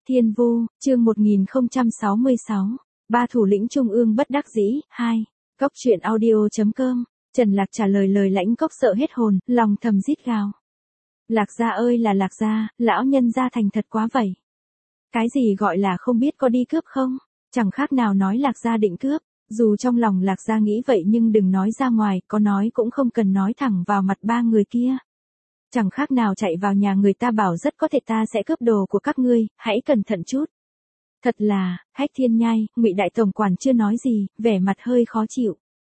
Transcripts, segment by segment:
Thiên Vu, chương 1066, ba thủ lĩnh trung ương bất đắc dĩ, 2. Cốc truyện audio.com, Trần Lạc trả lời lời Lãnh Cốc sợ hết hồn, lòng thầm rít gào. Lạc gia ơi là Lạc gia, lão nhân gia thành thật quá vậy. Cái gì gọi là không biết có đi cướp không? Chẳng khác nào nói Lạc gia định cướp, dù trong lòng Lạc gia nghĩ vậy nhưng đừng nói ra ngoài, có nói cũng không cần nói thẳng vào mặt ba người kia. Chẳng khác nào chạy vào nhà người ta bảo rất có thể ta sẽ cướp đồ của các ngươi, hãy cẩn thận chút. Thật là, Hách Thiên Nhai, Ngụy đại tổng quản chưa nói gì, vẻ mặt hơi khó chịu.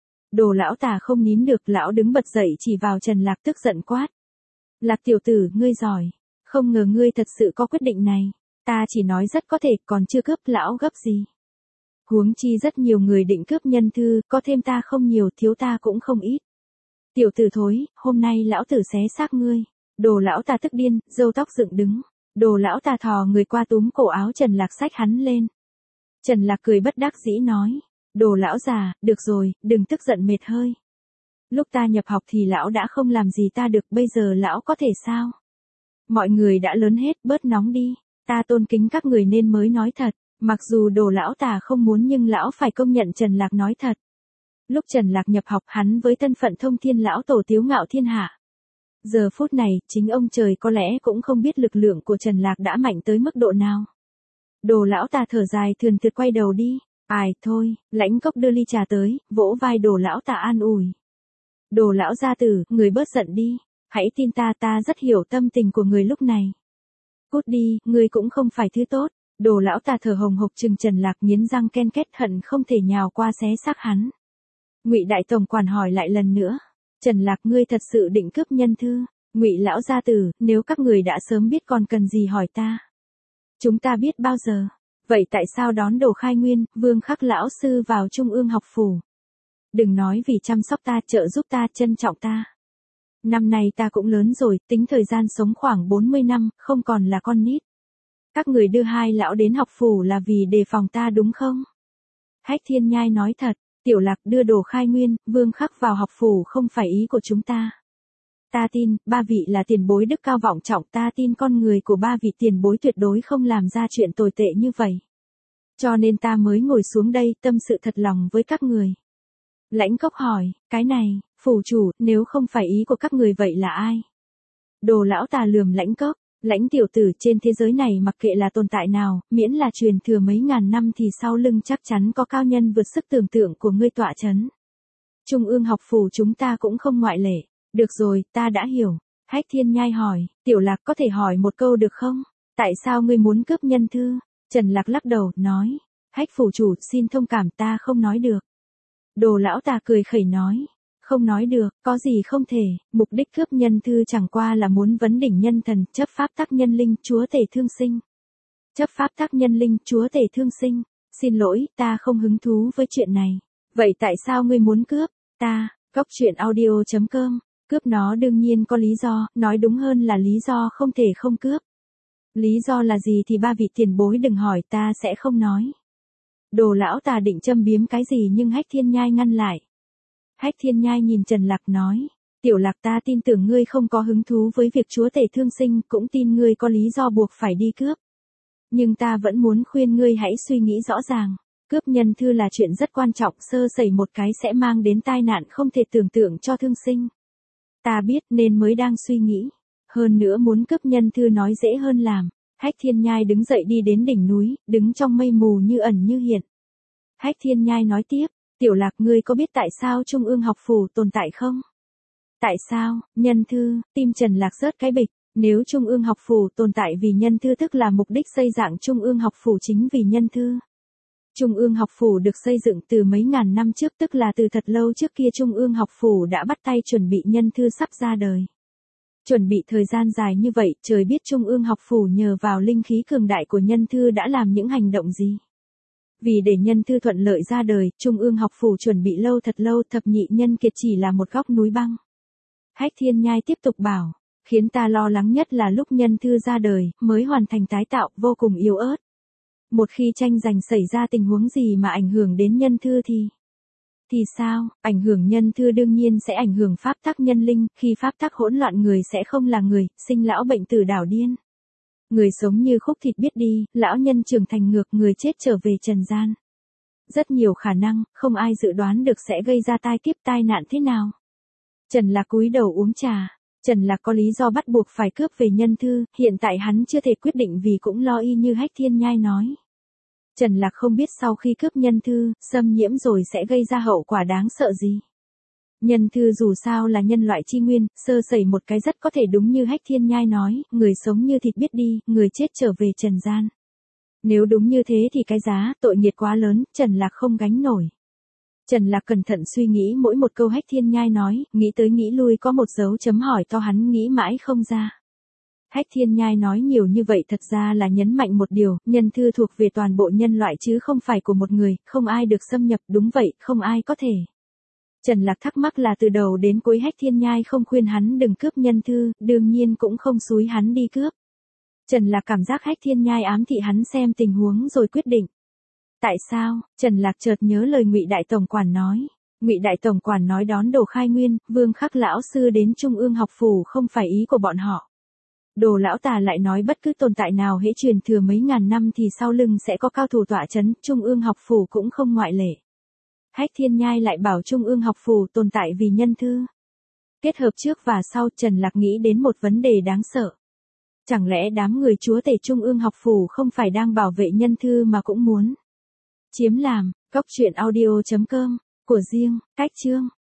Đồ lão tà không nín được, lão đứng bật dậy chỉ vào Trần Lạc tức giận quát. Lạc tiểu tử, ngươi giỏi, không ngờ ngươi thật sự có quyết định này, ta chỉ nói rất có thể, còn chưa cướp, lão gấp gì. Huống chi rất nhiều người định cướp nhân thư, có thêm ta không nhiều, thiếu ta cũng không ít. Tiểu tử thối, hôm nay lão tử xé xác ngươi. Đồ lão ta tức điên, râu tóc dựng đứng. Đồ lão ta thò người qua túm cổ áo Trần Lạc xách hắn lên. Trần Lạc cười bất đắc dĩ nói. Đồ lão già, được rồi, đừng tức giận mệt hơi. Lúc ta nhập học thì lão đã không làm gì ta được, bây giờ lão có thể sao? Mọi người đã lớn hết, bớt nóng đi. Ta tôn kính các người nên mới nói thật. Mặc dù đồ lão ta không muốn nhưng lão phải công nhận Trần Lạc nói thật. Lúc Trần Lạc nhập học hắn với thân phận thông thiên lão tổ tiếu ngạo thiên hạ. Giờ phút này, chính ông trời có lẽ cũng không biết lực lượng của Trần Lạc đã mạnh tới mức độ nào. Đồ lão ta thở dài thườn thượt quay đầu đi. Ai, thôi, Lãnh Cốc đưa ly trà tới, vỗ vai đồ lão ta an ủi. Đồ lão gia tử, người bớt giận đi. Hãy tin ta, ta rất hiểu tâm tình của người lúc này. Cút đi, người cũng không phải thứ tốt. Đồ lão ta thở hồng hộc trừng Trần Lạc nghiến răng ken két hận không thể nhào qua xé xác hắn. Ngụy đại tổng quản hỏi lại lần nữa. Trần Lạc, ngươi thật sự định cướp nhân thư? Ngụy lão gia tử, nếu các người đã sớm biết còn cần gì hỏi ta? Chúng ta biết bao giờ? Vậy tại sao đón Đồ Khai Nguyên, Vương Khắc lão sư vào Trung ương học phủ? Đừng nói vì chăm sóc ta, trợ giúp ta, trân trọng ta. Năm nay ta cũng lớn rồi, tính thời gian sống khoảng 40 năm, không còn là con nít. Các người đưa hai lão đến học phủ là vì đề phòng ta đúng không? Hách Thiên Nhai nói thật. Tiểu Lạc, đưa Đồ Khai Nguyên, Vương Khắc vào học phủ không phải ý của chúng ta. Ta tin, ba vị là tiền bối đức cao vọng trọng, ta tin con người của ba vị tiền bối tuyệt đối không làm ra chuyện tồi tệ như vậy. Cho nên ta mới ngồi xuống đây, tâm sự thật lòng với các người. Lãnh Cốc hỏi, cái này, phủ chủ, nếu không phải ý của các người vậy là ai? Đồ lão ta lườm Lãnh Cốc. Lãnh tiểu tử, trên thế giới này mặc kệ là tồn tại nào, miễn là truyền thừa mấy ngàn năm thì sau lưng chắc chắn có cao nhân vượt sức tưởng tượng của ngươi tọa chấn. Trung ương học phủ chúng ta cũng không ngoại lệ. Được rồi, ta đã hiểu. Hách Thiên Nhai hỏi, Tiểu Lạc có thể hỏi một câu được không? Tại sao ngươi muốn cướp nhân thư? Trần Lạc lắc đầu, nói. Hách phủ chủ, xin thông cảm, ta không nói được. Đồ lão ta cười khẩy nói. Không nói được, có gì không thể, mục đích cướp nhân thư chẳng qua là muốn vấn đỉnh nhân thần, chấp pháp tắc nhân linh, chúa tể thương sinh. Chấp pháp tắc nhân linh, chúa tể thương sinh. Xin lỗi, ta không hứng thú với chuyện này. Vậy tại sao ngươi muốn cướp? Ta, Cốc truyện audio.com, cướp nó đương nhiên có lý do, nói đúng hơn là lý do không thể không cướp. Lý do là gì thì ba vị tiền bối đừng hỏi, ta sẽ không nói. Đồ lão ta định châm biếm cái gì nhưng Hách Thiên Nhai ngăn lại. Hách Thiên Nhai nhìn Trần Lạc nói, Tiểu Lạc, ta tin tưởng ngươi không có hứng thú với việc chúa tể thương sinh, cũng tin ngươi có lý do buộc phải đi cướp. Nhưng ta vẫn muốn khuyên ngươi hãy suy nghĩ rõ ràng, cướp nhân thư là chuyện rất quan trọng, sơ sẩy một cái sẽ mang đến tai nạn không thể tưởng tượng cho thương sinh. Ta biết nên mới đang suy nghĩ, hơn nữa muốn cướp nhân thư nói dễ hơn làm. Hách Thiên Nhai đứng dậy đi đến đỉnh núi, đứng trong mây mù như ẩn như hiện. Hách Thiên Nhai nói tiếp. Tiểu Lạc, ngươi có biết tại sao Trung ương học phủ tồn tại không? Tại sao, nhân thư, tim Trần Lạc rớt cái bịch, nếu Trung ương học phủ tồn tại vì nhân thư tức là mục đích xây dựng Trung ương học phủ chính vì nhân thư. Trung ương học phủ được xây dựng từ mấy ngàn năm trước, tức là từ thật lâu trước kia Trung ương học phủ đã bắt tay chuẩn bị nhân thư sắp ra đời. Chuẩn bị thời gian dài như vậy, trời biết Trung ương học phủ nhờ vào linh khí cường đại của nhân thư đã làm những hành động gì. Vì để nhân thư thuận lợi ra đời, Trung ương học phủ chuẩn bị lâu thật lâu, thập nhị nhân kiệt chỉ là một góc núi băng. Hách Thiên Nhai tiếp tục bảo, khiến ta lo lắng nhất là lúc nhân thư ra đời, mới hoàn thành tái tạo, vô cùng yếu ớt. Một khi tranh giành xảy ra tình huống gì mà ảnh hưởng đến nhân thư thì sao? Ảnh hưởng nhân thư đương nhiên sẽ ảnh hưởng pháp tắc nhân linh, khi pháp tắc hỗn loạn người sẽ không là người, sinh lão bệnh tử đảo điên. Người sống như khúc thịt biết đi, lão nhân trưởng thành ngược, người chết trở về trần gian. Rất nhiều khả năng, không ai dự đoán được sẽ gây ra tai kiếp tai nạn thế nào. Trần Lạc cúi đầu uống trà. Trần Lạc có lý do bắt buộc phải cướp về Nhân Thư, hiện tại hắn chưa thể quyết định vì cũng lo y như Hách Thiên Nhai nói. Trần Lạc không biết sau khi cướp Nhân Thư, xâm nhiễm rồi sẽ gây ra hậu quả đáng sợ gì. Nhân Thư dù sao là nhân loại chi nguyên, sơ sẩy một cái rất có thể đúng như Hách Thiên Nhai nói, người sống như thịt biết đi, người chết trở về trần gian. Nếu đúng như thế thì cái giá, tội nghiệt quá lớn, Trần Lạc không gánh nổi. Trần Lạc cẩn thận suy nghĩ mỗi một câu Hách Thiên Nhai nói, nghĩ tới nghĩ lui có một dấu chấm hỏi to hắn nghĩ mãi không ra. Hách Thiên Nhai nói nhiều như vậy thật ra là nhấn mạnh một điều, Nhân Thư thuộc về toàn bộ nhân loại chứ không phải của một người, không ai được xâm nhập, đúng vậy, không ai có thể. Trần Lạc thắc mắc là từ đầu đến cuối Hách Thiên Nhai không khuyên hắn đừng cướp Nhân Thư, đương nhiên cũng không xúi hắn đi cướp. Trần Lạc cảm giác Hách Thiên Nhai ám thị hắn xem tình huống rồi quyết định. Tại sao? Trần Lạc chợt nhớ lời Ngụy Đại Tổng quản nói. Ngụy Đại Tổng quản nói đón Đồ Khai Nguyên, Vương Khắc lão sư đến Trung ương học phủ không phải ý của bọn họ. Đồ lão tà lại nói bất cứ tồn tại nào hễ truyền thừa mấy ngàn năm thì sau lưng sẽ có cao thủ tọa chấn, Trung ương học phủ cũng không ngoại lệ. Hách Thiên Nhai lại bảo Trung ương học phủ tồn tại vì Nhân Thư. Kết hợp trước và sau, Trần Lạc nghĩ đến một vấn đề đáng sợ. Chẳng lẽ đám người chúa tể Trung ương học phủ không phải đang bảo vệ Nhân Thư mà cũng muốn chiếm làm. Cóc truyện audio.com, của riêng, cách chương.